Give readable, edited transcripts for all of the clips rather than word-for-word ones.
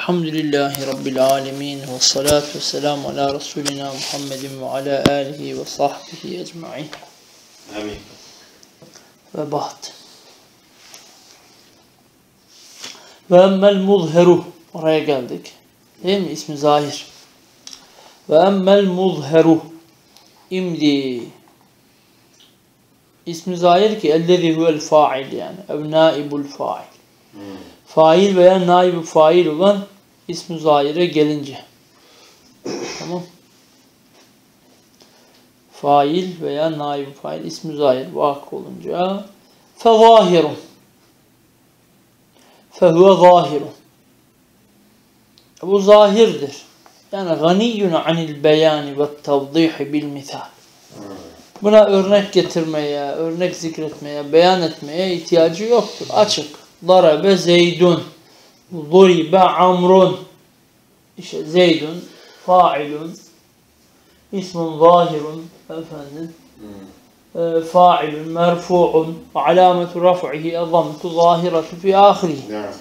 Elhamdülillahi Rabbil alemin ve salatu ve selamu ala Resulina Muhammedin ve ala alihi ve sahbihi ecma'in. Amin. Ve ba'd. Ve emmel muzheru. Oraya geldik. Değil mi? İsmi zahir. Ve emmel muzheru. İmdi. İsmi zahir ki ellezî huvel fa'il yani. Ev naibul fa'il. Fail veya naib-i fail olan ismi zahire gelince. Tamam. Fail veya naib-i fail ismi zahir vakı olunca fezahirun. Fehuve zahirun. Bu zahirdir. Yani ganiyyun anil beyani ve tevdihi bil misal. Buna örnek getirmeye, örnek zikretmeye, beyan etmeye ihtiyacı yoktur. Açık. Darabe Zeydun. Zuribe Amrun. İşte Zeydun, failun, ismun zahirun, efendim, failun, merfu'un, alametu raf'ihi, ezzamtu zahiratu fi ahirihi.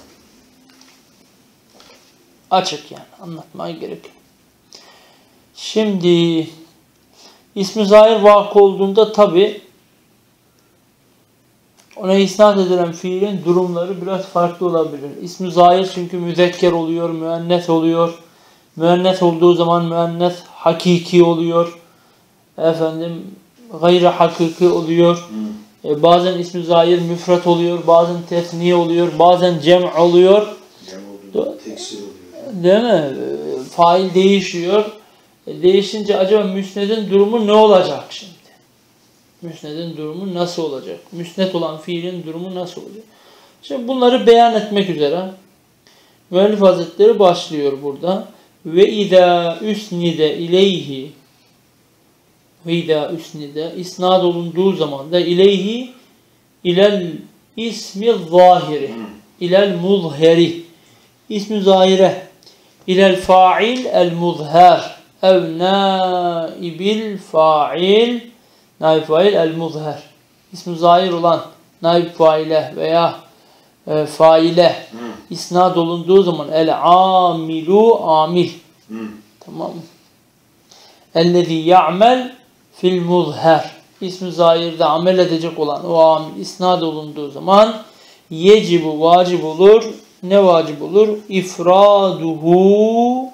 Açık yani, anlatmaya gerek yok. Şimdi, ismi zahir vakı olduğunda tabi, ona isnat edilen fiilin durumları biraz farklı olabilir. İsmi zahir çünkü müzekker oluyor, müennes oluyor. Müennes olduğu zaman müennes hakiki oluyor. Efendim gayri hakiki oluyor. Bazen ismi zahir müfret oluyor, bazen tesniye oluyor, bazen cem oluyor. Teksir oluyor. Değil mi? Fail değişiyor. Değişince acaba müsnedin durumu ne olacak şimdi? Müsnedin durumu nasıl olacak? Müsned olan fiilin durumu nasıl olacak? Şimdi bunları beyan etmek üzere Müellif Hazretleri başlıyor burada. Ve izâ üsnide ileyhi ve izâ üsnide isnad olunduğu zaman da ileyhi ilel ismi zahiri ilel muzheri ismi zahire ilel fa'il el muzher ev naibil fa'il naib fail el-muzher. İsmi zahir olan naib faile veya faile isnad olunduğu zaman el-amilu amil. Tamam mı? Ellezî ya'mel fil muzher. İsmi zahirde amel edecek olan o amil isnad olunduğu zaman yecibu vacip olur. Ne vacip olur? İfraduhu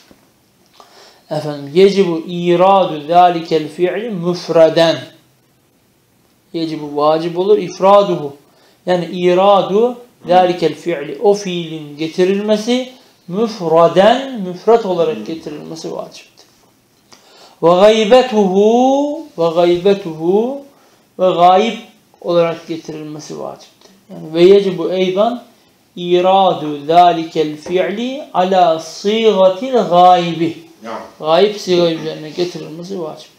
yecibu iradu zâlikel fi'li müfreden. Yecibu vacip olur. İfraduhu. Yani iradu zâlikel fi'li. O fiilin getirilmesi müfreden, müfret olarak getirilmesi vaciptir. Ve gaybetuhu ve gayib olarak getirilmesi vaciptir. Yani ve yecibu eydan iradu zâlikel fi'li ala sîgatil gâibi. Gayb siga üzerine getirilmesi vaciptir.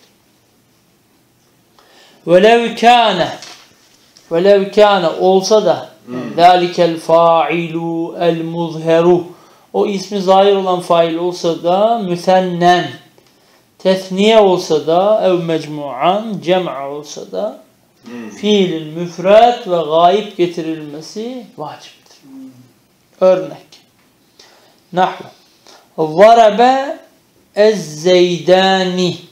Velev kâne olsa da zâlikel fâilu el muzheru o ismi zahir olan fail olsa da müsennen tesniye olsa da ev mecmu'an cem'a olsa da fiilin müfret ve gayb getirilmesi vaciptir. Örnek. Nahvu. Zarabe Ez-Zeydani.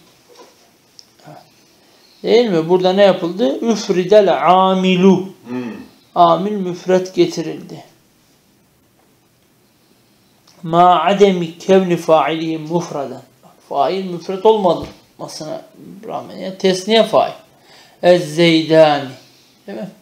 Değil mi? Burada ne yapıldı? Üfridel amilu. Amil müfret getirildi. Ma ademi kevni failihi mufradan. Fail müfret olmasına rağmen yani tesniye fail. Ez-Zeydani. Değil mi?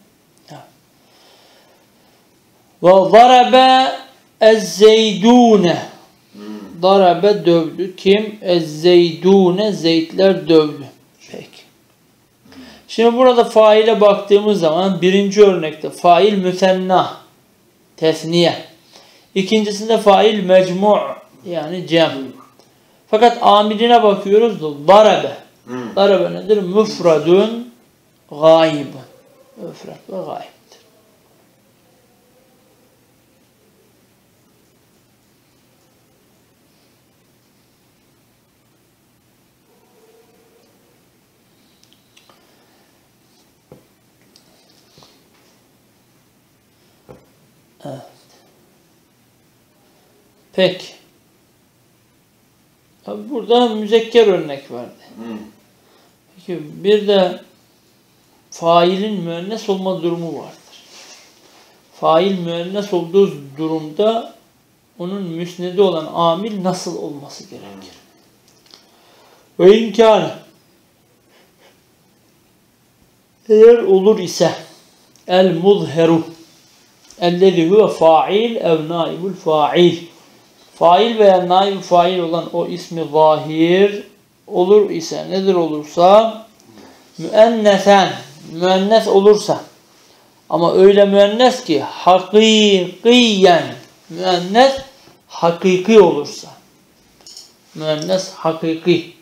Ve zarabe Ez-Zeydune. Darabe dövdü. Kim? Ez-Zeydune. Zeytler dövdü. Peki. Şimdi burada faile baktığımız zaman birinci örnekte fail müsenna. Tesniye. İkincisinde fail mecmu' yani cem. Fakat amiline bakıyoruz da darabe. Darabe nedir? Müfradun gayib. Müfrad ve gayib. Evet. Peki. Tabi burada müzekker örnek verdi. Peki bir de failin müennes olma durumu vardır. Fail müennes olduğu durumda onun müsnedi olan amil nasıl olması gerekir? Ve imkanı eğer olur ise el muzheru ellezî huve fa'il ev naibul fa'il, fail veya naib fail olan o ismi zahir olur ise, nedir olursa, müennesen, müennes olursa, ama öyle müennes ki hakikiyen, müennes hakiki olursa, müennes hakiki,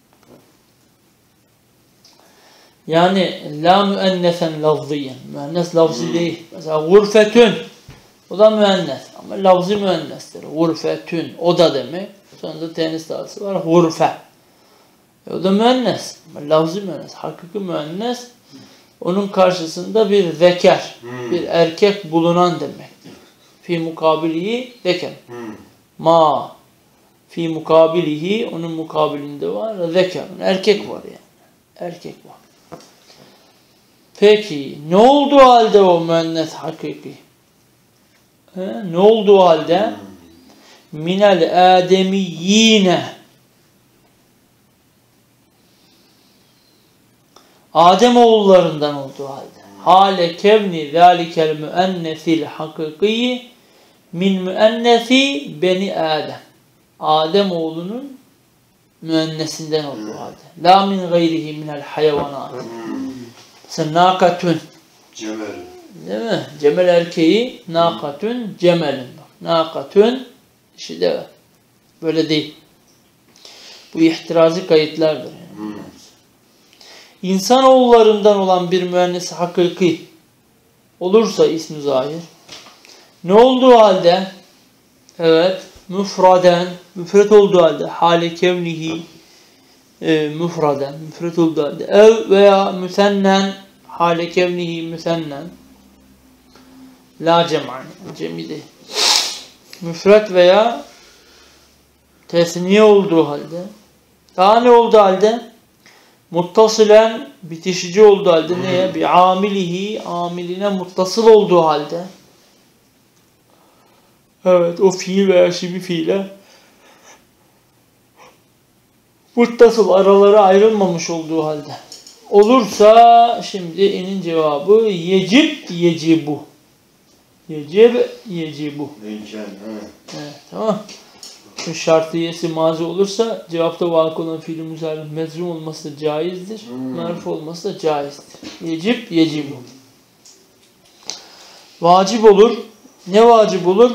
yani la müennesen lafziyen, müennes lafzi değil. Mesela gurfetün, o da müennes ama lafzi müennestir. Gurfetün, oda demek. Sonra da tenis tağısı var, gurfe. O da müennes ama lafzi müennes, hakiki müennes. Onun karşısında bir zeker, bir erkek bulunan demektir. Fi mukabilihi zeker. Ma fi mukabilihi, onun mukabilinde var zeker. Erkek var yani. Erkek var. Peki ne olduğu halde o müennes hakiki? Ne olduğu halde? Minel ademiyyine, Adem oğullarından olduğu halde. Hale kevni zâlikel müennesil hakiki min müennesi beni Adem. Adem oğlunun müennesinden olduğu halde. La min gayrihi minel hayvanat. Mesela nakatun. Cemel. Değil mi? Cemel erkeği, nakatun, cemelin. Nakatun, işi de böyle değil. Bu ihtirazi kayıtlardır. Yani. İnsanoğullarından olan bir müennes hakiki olursa ismi zahir, ne olduğu halde, evet, müfraden, müfret olduğu halde, hale kevnihi, müfraden, müfret olduğu halde, ev veya müsennen, hale kevnihi müsennen, la cem'an, cemi değil. Müfret veya tesniye olduğu halde, daha ne olduğu halde, muttasılen, bitişici olduğu halde, neye? Bi amilihi, amiline muttasıl olduğu halde, evet, o fiil veya şibi fiile muttasıl, araları ayrılmamış olduğu halde olursa, şimdi inin cevabı yecib, yecibu. Yecib, yecibu. Evet, tamam. Şu şartiyesi mazi olursa cevapta vakı olan fiil-i muzari mezrum olması da caizdir. Merfu olması da caizdir. Yecib, yecibu. Vacip olur. Ne vacip olur?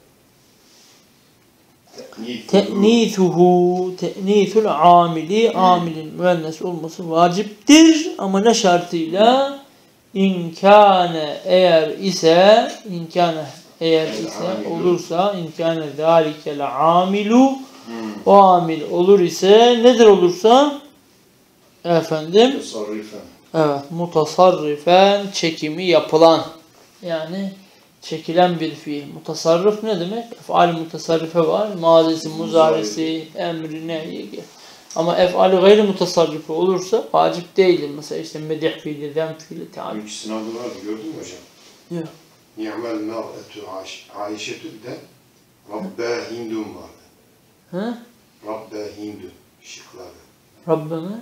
Te'nithuhu, te'nithul amili, amilin müennes olması vaciptir. Ama ne şartıyla? İnkâne eğer ise, inkâne eğer ise olursa, inkâne zâlikel amilu, o amil olur ise, nedir olursa? Efendim? Mutasarrifen. Evet, mutasarrifen, çekimi yapılan. Yani çekilen bir fiil. Mutasarrif ne demek? Ef'al mutasarrife var. Mazisi, muzarisi, emri, nehyi. Ama ef'al gayri mutasarrife olursa vacip değildir. Mesela işte medih fiili, zem fiili, te'al. İki sınavda vardı, gördün mü hocam? Yok. Ni'mel mer'etü Ayşetü'de Rabbe Hindun vardı. Hı? Rabbe Hindun şıkları. Rabbime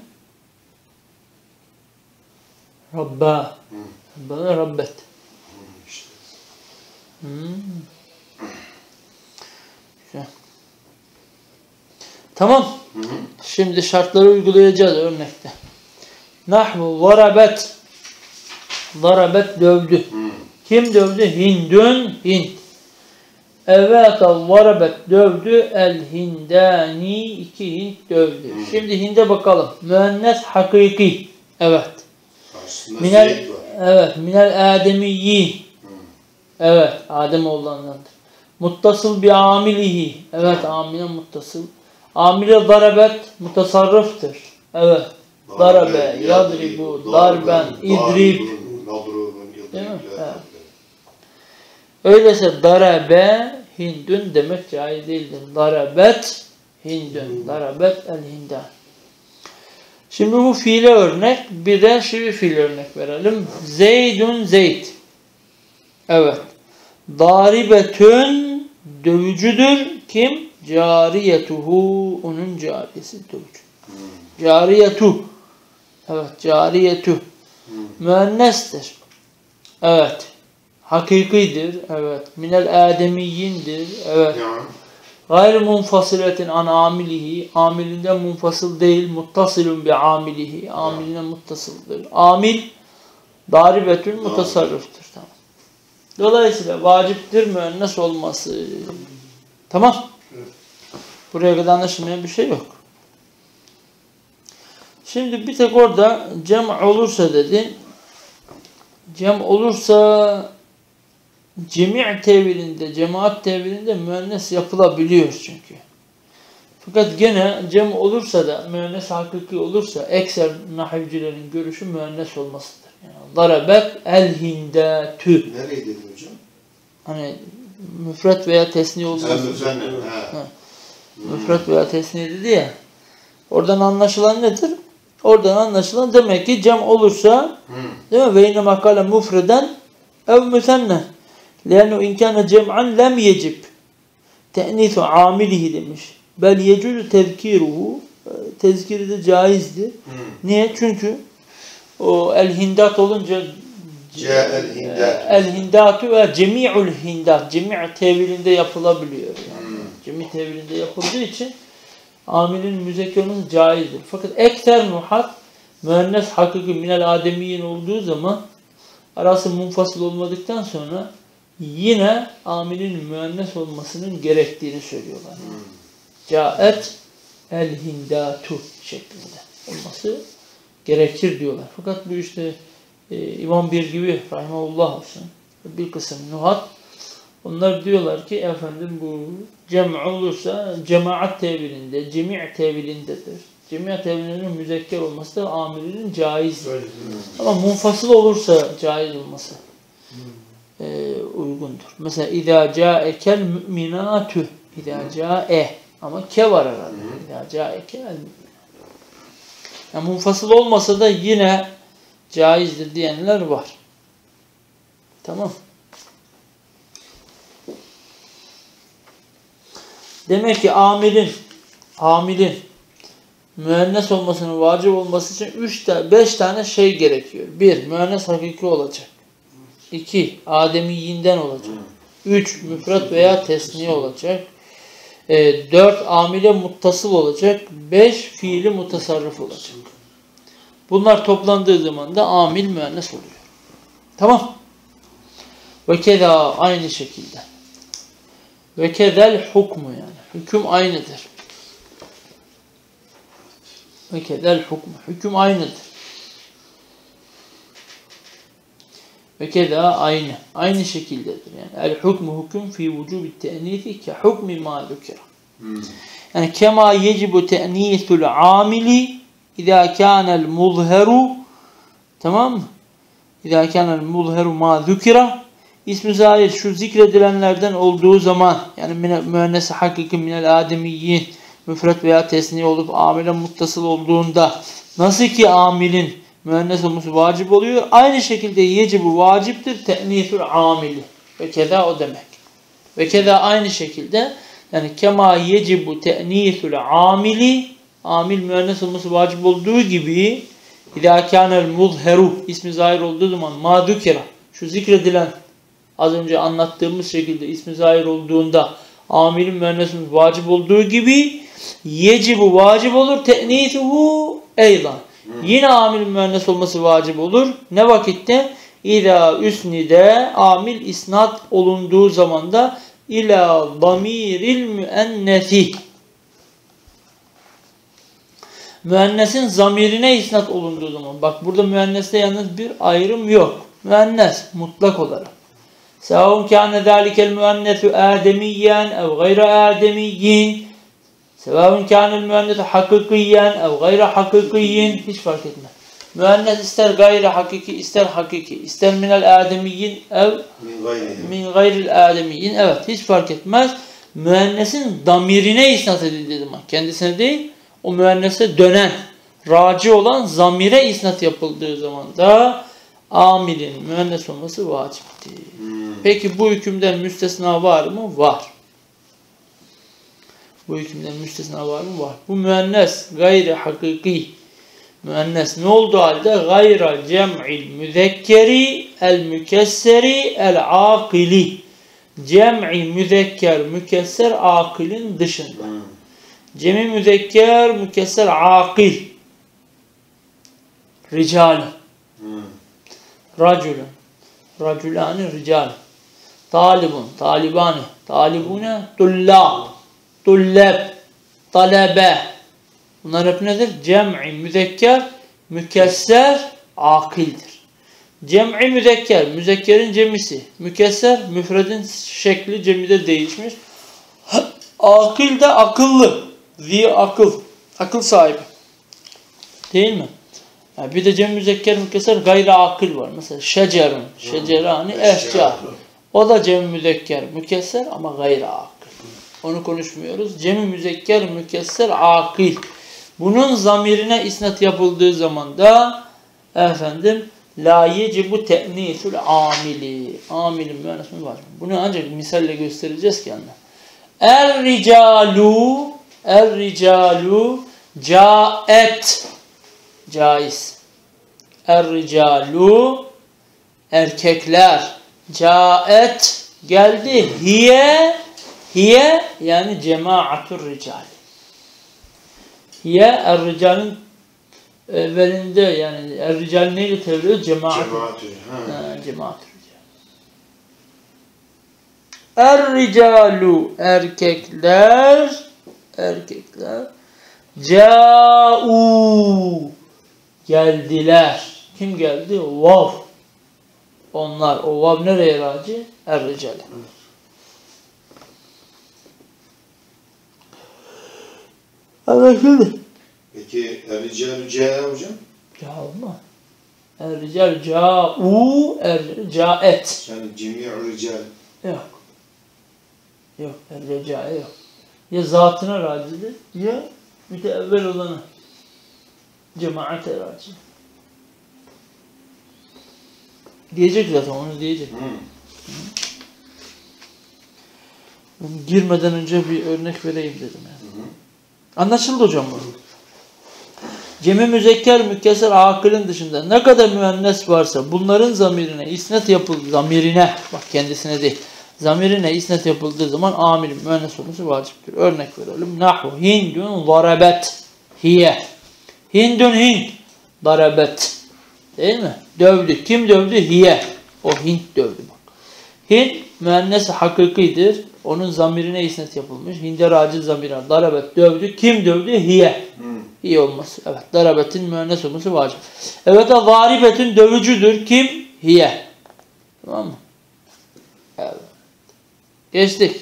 Rabba. Rabbime Rabbet. İşte. Güzel. Tamam. Şimdi şartları uygulayacağız örnekte. Nahvu zarabet. Zarabet dövdü. Kim dövdü? Hindun, Hind. Evet, zarabet dövdü. El hindani, iki Hind dövdü. Şimdi Hind'e bakalım. Müennes hakiki. Evet. Aslında Minel, evet, minel ademiyyi. Evet, Adem oğullarındandır. Muttasıl bi amilihi. Evet, amile muttasıl. Amile darabet mutasarrıftır. Evet. Darabe, yadribu, darben, idrib. Değil mi? Evet. Öyleyse darabe Hindun demek caiz değildir. Darabet Hindun. Darabet el-hindan. Şimdi bu fiile örnek. Bir de şivi fiil örnek verelim. Zeydun Zeyd. Evet. Daribetün dövücüdür. Kim? Cariyetuhu. Onun cariyesi dövücü. Cariyetu. Evet. Cariyetu. Müennestir. Evet. Hakikidir. Evet. Minel ademiyyindir. Evet. Gayr munfasiletin an amilihi. Amilinden munfasıl değil. Muttasilun bi amilihi. Amilinden muttasıldır. Amil daribetün mutasarrıftır. Tamam. Dolayısıyla vaciptir müennes olması. Tamam. Buraya kadar anlaşılmayan bir şey yok. Şimdi bir tek orada cem olursa dedi. Cem olursa cemi' tevilinde, cemaat tevilinde müennes yapılabiliyor çünkü. Fakat gene cem olursa da, müennes hakiki olursa, ekser nahivcilerin görüşü müennes olmasıdır. Yani darabet el-hindatü. Nereye dedin hocam? Hani müfret veya tesniye olması. Müfret veya tesniye dedi ya. Oradan anlaşılan nedir? Oradan anlaşılan demek ki cem olursa, değil mi? Ve inne makale mufreden ev müsenne. لأنه إن كان جمعا لم يجب تأنيث عامله demiş. Bel yecuzu tezkiruhu. Tezkiri de caizdir. Niye? Çünkü o el-hindat olunca el-hindatu ve cemi'ul hindat. Cemi' tevilinde yapılabiliyor. Yani. Cemi' tevilinde yapıldığı için amilin müzekker olması caizdir. Fakat ekser nuhat müennes hakiki minel ademiyin olduğu zaman arası munfasıl olmadıktan sonra yine amilin müennes olmasının gerektiğini söylüyorlar. Caet el-hindatu şeklinde olması gerekir diyorlar. Fakat bu işte İmam Bir gibi rahimahullah olsun bir kısım nuhat onlar diyorlar ki efendim bu cem' olursa cemaat tevilinde, cemi' tevilindedir. Cemi' tevilinin müzekker olması da amilinin caizdir. Ama munfasıl olursa caiz olması uygundur. Mesela İzâ câekel mü'minâtü. İzâ câe. Ama ke var herhalde. İzâ câekel mü'minâtü. Yani munfasıl olmasa da yine caizdir diyenler var. Tamam. Demek ki amilin müennes olmasının vacip olması için 5 tane şey gerekiyor. 1. Müennes hakiki olacak. 2. Ademiyyinden olacak. 3. Müfret veya tesniye olacak. 4. Amile muttasıl olacak. 5. Fiili mutasarrıf olacak. Bunlar toplandığı zaman da amil müennes oluyor. Tamam. Ve keda aynı şekilde. Ve kedel hukmu yani. Hüküm aynıdır. Ve kedel hukmu. Hüküm aynıdır. Ve keda aynı. Aynı şekildedir. Yani el hukmu hüküm fi vücubi te'nisi ke hukmi ma zükira. Yani kema yecibu te'nisul amili izâ kânel muzheru, tamam mı? İzâ kânel muzheru ma zükira. İsmi zahir şu zikredilenlerden olduğu zaman yani müennesi hakiki minel ademiyyin müfret veya tesniye olup amile muttasıl olduğunda nasıl ki amilin müennes olması vacip oluyor. Aynı şekilde yecibu vaciptir te'nisul amili. Ve keda o demek. Ve keda aynı şekilde yani kema yecibu te'nisul amili amil müennes olması vacip olduğu gibi idâ kânel muzheru ismi zahir olduğu zaman ma zükira şu zikredilen az önce anlattığımız şekilde ismi zahir olduğunda amilin müennes olması vacip olduğu gibi yecibu vacip olur te'nisuhu eydan. Yine amil müennes olması vacip olur. Ne vakitte? İlâ üsnide amil isnat olunduğu zaman da ilâ damiril müennesi. Müennesin zamirine isnat olunduğu zaman. Bak burada müenneste yalnız bir ayrım yok. Müennes mutlak olarak. Sevâun kâne zâlikel müennesu âdemiyyen ev gayra âdemiyyin. Sevâun kânel müennesu hakikiyen ev gayra hakikiyyin. Hiç fark etmez. Müennes ister gayri hakiki, ister hakiki, ister minel ademiyyin ev min gayril ademiyyin. Evet, hiç fark etmez. Müennesin damirine isnat edildiği zaman, kendisine değil, o müennese dönen, raci olan zamire isnat yapıldığı zaman da amilin müennes olması vaciptir. Peki bu hükümden müstesna var mı? Var. Bu hükümden müstesna var mı? Var. Bu müennes gayri hakiki müennes ne olduğu halde gayra cem'il müzekkeri el mükesseri el akili. Cem'i müzekker mükesser akilin dışında. Cem'i müzekker mükesser akil. Rical. Raculun. Raculani rical. Talibun. Talibani. Talibune tullab. Tulleb. Talebe. Bunlar hep nedir? Cem'i müzekker mükesser akildir. Cem'i müzekker, müzekkerin cemisi. Mükesser, müfredin şekli cemide değişmiş. Akil de akıllı. Zi akıl. Akıl sahibi. Değil mi? Yani bir de cem müzekker mükesser gayri akil var. Mesela şecerun, şecerani, eşcar. O da cem müzekker mükesser ama gayri akil. Onu konuşmuyoruz. Cem müzekker mükesser akil. Bunun zamirine isnat yapıldığı zaman da efendim la yecibu te'nisul amili. Amilin müennesinin var. Bunu ancak misalle göstereceğiz ki anla. Er-ricalu caet caiz. Er-ricalu erkekler caet geldi. Hiye yani cemaatur rical. Hiye er-ricalin evvelinde yani er-rical neyle tevriyor? Cemaatür. Cemaatür. Er-ricalu erkekler ca'u geldiler. Kim geldi? Vav. Onlar. O vav nereye raci? Er-ricale. Anlaşıldı. Peki er-ricalu ca'a hocam? Ca olmaz. Er-rical ca'u caet. Yani cemi'u rical. Yok. Yok. Er-ricale yok. Ya zatına racidir ya müteevvel olana. Cemaate raci. Diyecek zaten onu diyecek. Girmeden önce bir örnek vereyim dedim yani. Anlaşıldı hocam bu. Cem-i müzekker mükesser akılın dışında ne kadar müennes varsa bunların zamirine isnat yapıldığı zamirine bak kendisine değil. Zamirine isnat yapıldığı zaman amilin müennes olması vaciptir. Örnek verelim. Nahu hindun darabet hiye. Hindun hind darabet. Değil mi? Dövdü. Kim dövdü? Hiye. O Hint dövdü bak. Hint müennes hakikidir. Onun zamirine isnat yapılmış. Hinde raci zamir. Darabet dövdü. Kim dövdü? Hiye. Hiye olması. Evet. Darabetin müennes olması vacip. Evet. Zaribetin dövücüdür. Kim? Hiye. Tamam mı? Evet. Geçtik.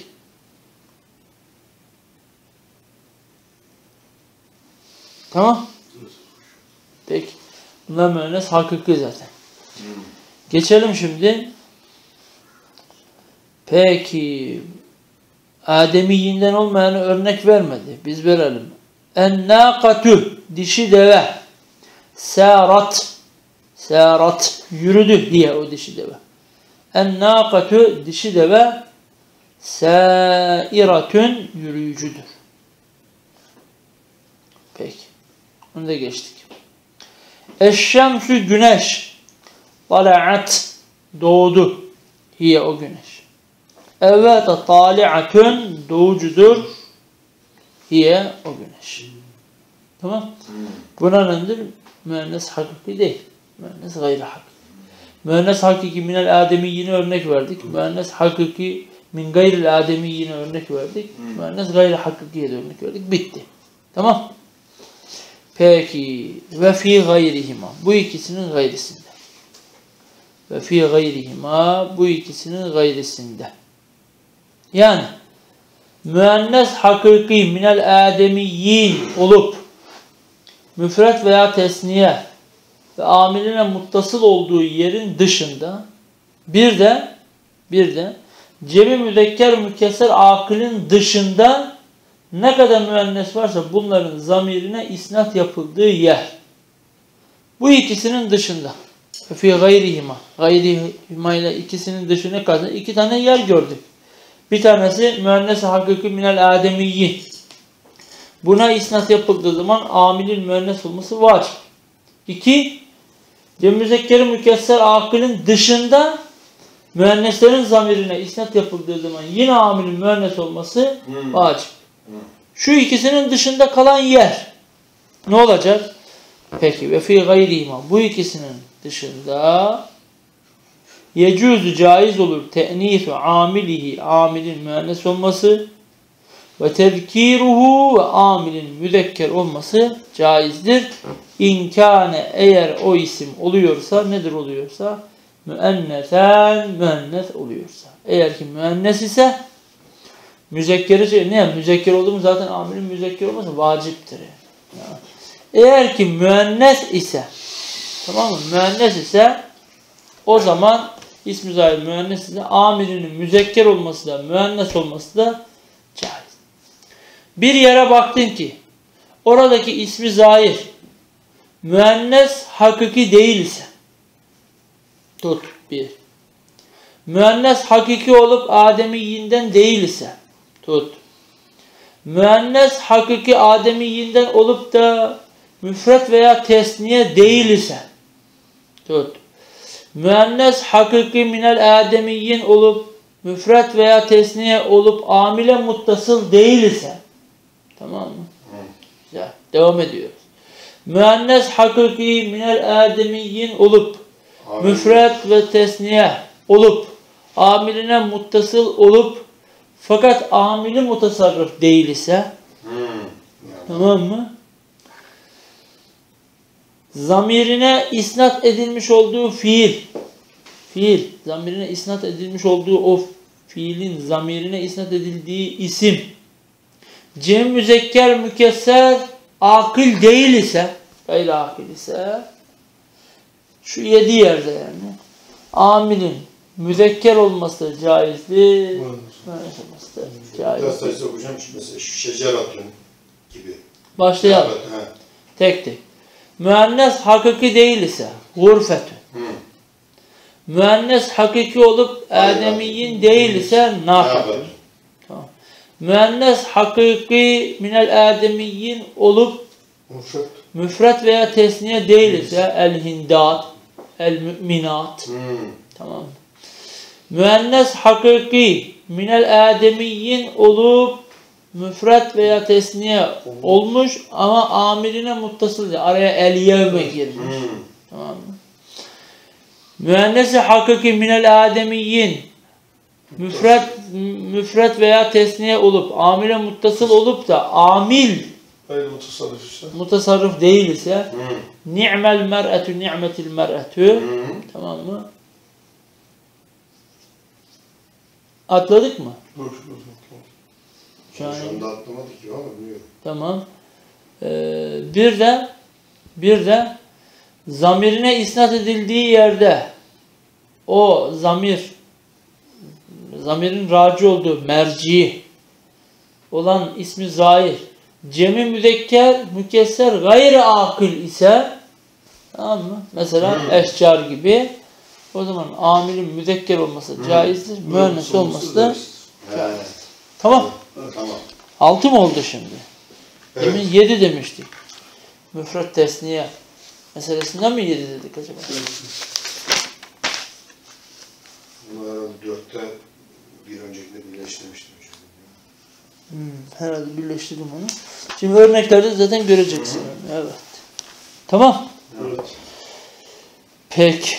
Tamam. Peki. Bunlar müennes hakiki zaten. Geçelim şimdi. Peki. Ademiyyinden olmayanı örnek vermedi. Biz verelim. En-nâkatü dişi deve. Sârat. Sârat. Yürüdü diye o dişi deve. En-nâkatü dişi deve. Sâiratün yürüyücüdür. Peki. Bunu da geçtik. Eşşemsü güneş. Tala'at doğdu. Hiye o güneş. Evet tali'atün doğucudur. Hiye o güneş. Tamam. Buna nedir? Müennes hakiki değil. Müennes gayri hakiki. Müennes hakiki minel ademiyyine örnek verdik. Müennes hakiki min gayril ademiyyine örnek verdik. Müennes gayri hakikiye de örnek verdik. Bitti. Tamam. Peki ve fi gayrihima bu ikisinin gayrisinde. Ve fi gayrihima bu ikisinin gayrisinde. Yani müennes hakiki minel ademiyyin olup müfret veya tesniye ve amiline muttasıl olduğu yerin dışında bir de cemi müzekker mükesser akılın dışında ne kadar müennes varsa bunların zamirine isnat yapıldığı yer. Bu ikisinin dışında. Fi gayrihima. Gayrihima ile ikisinin dışına kadar iki tane yer gördük. Bir tanesi müennes-i hakiki minel ademiyyin. Buna isnat yapıldığı zaman amilin müennes olması vacip. 2. Cem müzekkeri mükesser akılın dışında müenneslerin zamirine isnat yapıldığı zaman yine amilin müennes olması vacip. Şu ikisinin dışında kalan yer ne olacak? Peki ve fi gayrihima, bu ikisinin dışında yecuzu caiz olur te'nisu amilihi, amilin müennes olması ve tezkiruhu ve amilin müzekker olması caizdir. İnkâne, eğer o isim oluyorsa, nedir oluyorsa? Müennesen, müennes oluyorsa. Eğer ki müennes ise müzekkeri, ne? Müzekker oldu mu zaten amilin müzekker olması vaciptir. Yani. Eğer ki müennes ise, tamam mı? Müennes ise o zaman ismi zahir müennes ise amilinin müzekker olması da müennes olması da caiz. Bir yere baktın ki oradaki ismi zahir müennes hakiki değil ise tut bir. Müennes hakiki olup ademiyyinden değil ise tut. Müennes hakiki ademiyyinden olup da müfret veya tesniye değil ise tut. Müennes hakiki minel ademiyyin olup müfret veya tesniye olup amile muttasıl değil ise, tamam mı? Güzel. Devam ediyoruz. Müennes hakiki minel ademiyyin olup müfret ve tesniye olup amiline muttasıl olup fakat amili mutasarrıf değil ise, tamam mı? Zamirine isnat edilmiş olduğu fiil, zamirine isnat edilmiş olduğu o fiilin zamirine isnat edildiği isim, cem müzekker mükesser akıl değil ise, gayri akıl ise, şu 7 yerde yani, amilin müzekker olması da caizdir, müennes olması da caizdir. Sayısı okuyacağım mesela şeceratun gibi. Başlayalım. Tek tek. Müennes hakiki değil ise gurfetün. Müennes hakiki olup ademiyyin değil ise nafetün. Tamam. Müennes hakiki minel ademiyyin olup müfret veya tesniye değil ise el-hindat, el-mü'minat. Tamam. Müennes hakiki minel ademiyyin olup müfret veya tesniye olmuş ama amiline muttasıl, araya el-yevme girmiş. Tamam mı? Müennes-i hakiki minel ademiyyin müfret veya tesniye olup amile muttasıl olup da amil mutasarrıf değil ise ni'mel mer'etü ni'metil mer'etü, tamam mı? Atladık mı? Şu anda atlamadık ki ama biliyorum. Tamam. Bir de zamirine isnat edildiği yerde o zamirin raci olduğu merci olan ismi zahir cemi müzekker mükesser gayri akıl ise, tamam mı? Mesela eşcar gibi, o zaman amilin müzekker olması caizdir, müennes olması da caizdir. Tamam. Tamam. 6 mı oldu şimdi? Evet. Demin 7 demiştik. Müfret tesniye meselesinden mi 7 dedik acaba? Bunu herhalde 4'te bir öncekinde birleştirmiştim. Herhalde birleştirdim onu. Şimdi örneklerde zaten göreceksin. Evet. Tamam. Evet. Peki.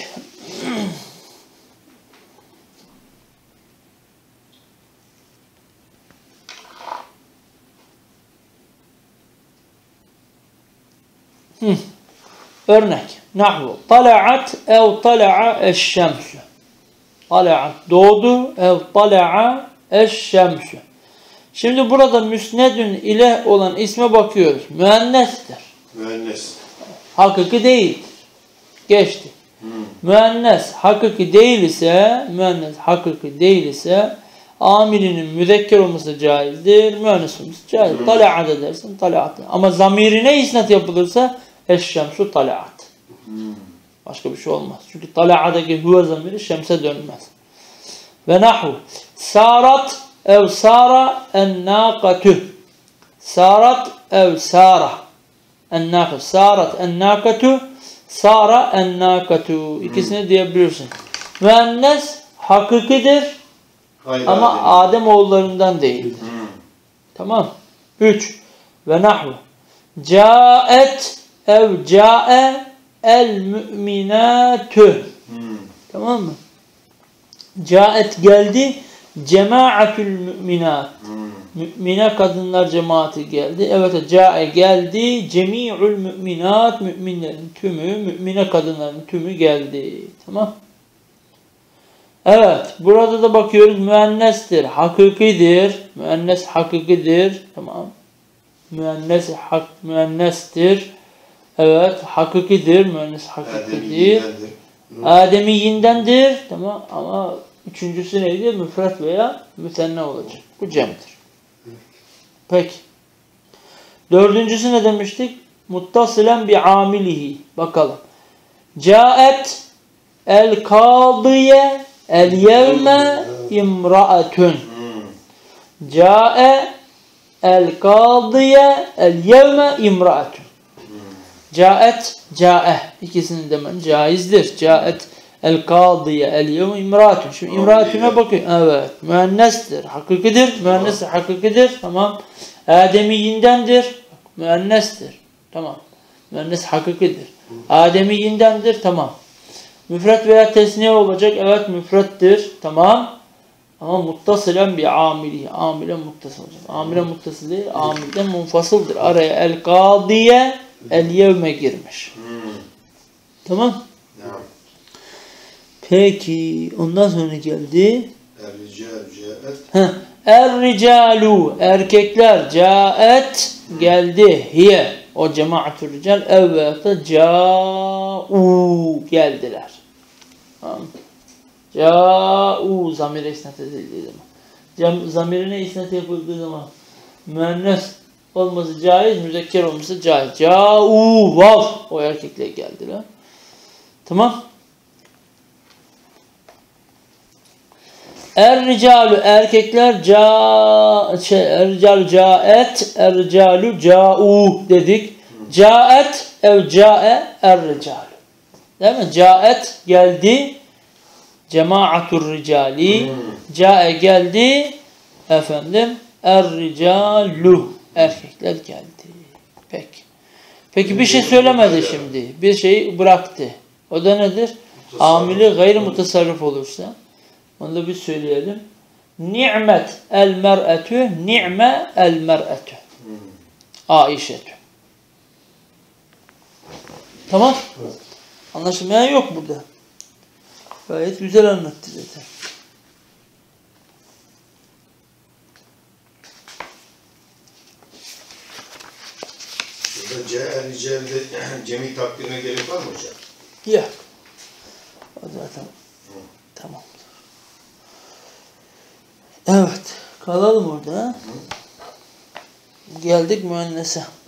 Örnek. Nahvu. Tala'at ev tala'a eşşemsü. Tala'at doğdu ev tala'a eşşemsü. Şimdi burada müsnedün ile olan isme bakıyoruz. Müennestir. Müennes. Hakiki değildir. Geçti. Müennes hakiki değil ise amilinin müzekker olması caizdir. Müennes olması caiz. Tala'at edersin. Tala'at. Ama zamirine isnat yapılırsa eşşemsu tala'at. Başka bir şey olmaz. Çünkü tala'adaki huve zamiri şemse dönmez. Ve nahu. Sarat ev sara ennâkatü. Sarat ev sara ennâkatü. Sarat ennâkatü. Sara ennâkatü. İkisini diyebilirsin. Müennes hakikidir. Hayır, Ama Adem oğullarından değildir. Tamam. 3. Ve nahu. Câet ev câe el mü'minâtü. Tamam mı? Câet geldi. Cemaatül mü'minat. Mü'mine kadınlar cemaati geldi. Evet, câe geldi. Cemi'ül mü'minat. Mü'minlerin tümü, mü'mine kadınların tümü geldi. Tamam. Evet, burada da bakıyoruz müennestir, hakikidir. Müennes hakikidir. Tamam. Müennestir. Evet, hakikidir. Müennes hakikidir. Ademiyindendir. Tamam, ama üçüncüsü neydi? Müfret veya mütenne olacak. Bu cem'dir. Peki. Dördüncüsü ne demiştik? Muttasilen bi amilihi. Bakalım. Caet el kadiye el yevme imraatun. Câe el kadiye el yevme imraatun. Câet, câe. İkisini demen caizdir. Câet el kadiye el yevme imraatun. Şimdi imraatuna bakın. Evet. Müennestir. Hakikidir. Müennestir. Hakikidir. Tamam. Ademiyindendir. Müennestir. Tamam. Müennes hakikidir. Ademiyindendir. Tamam. Müfret veya tesniye olacak. Evet, müfrettir. Tamam. Ama muttasilen bir amili. Amile muttasıl olacak. Amile muttasıl değil. Amilden munfasıldır. Araya el kadiye el yevme girmiş. Tamam. Peki. Ondan sonra geldi. Er-ricalu. Erkekler. Caet. Geldi. Hiye. O cemaatü rical. Evet. Câ'u. Geldiler. Tamam. Câ'u. Zamire isnat edildiği zaman. Zamirine isnat yapıldığı zaman müennes olması caiz, müzekker olması caiz. Câ'u. Vav. O erkekler geldiler. Tamam. Er-ricalu. Erkekler. Er-ricalu caet. Er-ricalu câ'u dedik. Caet ev câe er-ricalu. Değil mi? Caet geldi. Cemaatur ricali. Cae geldi. Efendim. Er-ricalu. Erkekler geldi. Peki. Peki bir şey söylemedi şimdi. Bir şeyi bıraktı. O da nedir? Amili gayri mutasarrif olursa. Onu da bir söyleyelim. Ni'met el mer'etü. Ni'me el mer'etü. Aişetü. Tamam. Evet. Anlaşılmayan yok burada. Gayet güzel anlattı zaten. Burada C-el-Ricel'de cemi takdirine gerek var mı hocam? Yok. O zaten tamam. Evet. Kalalım orada. Geldik müennese.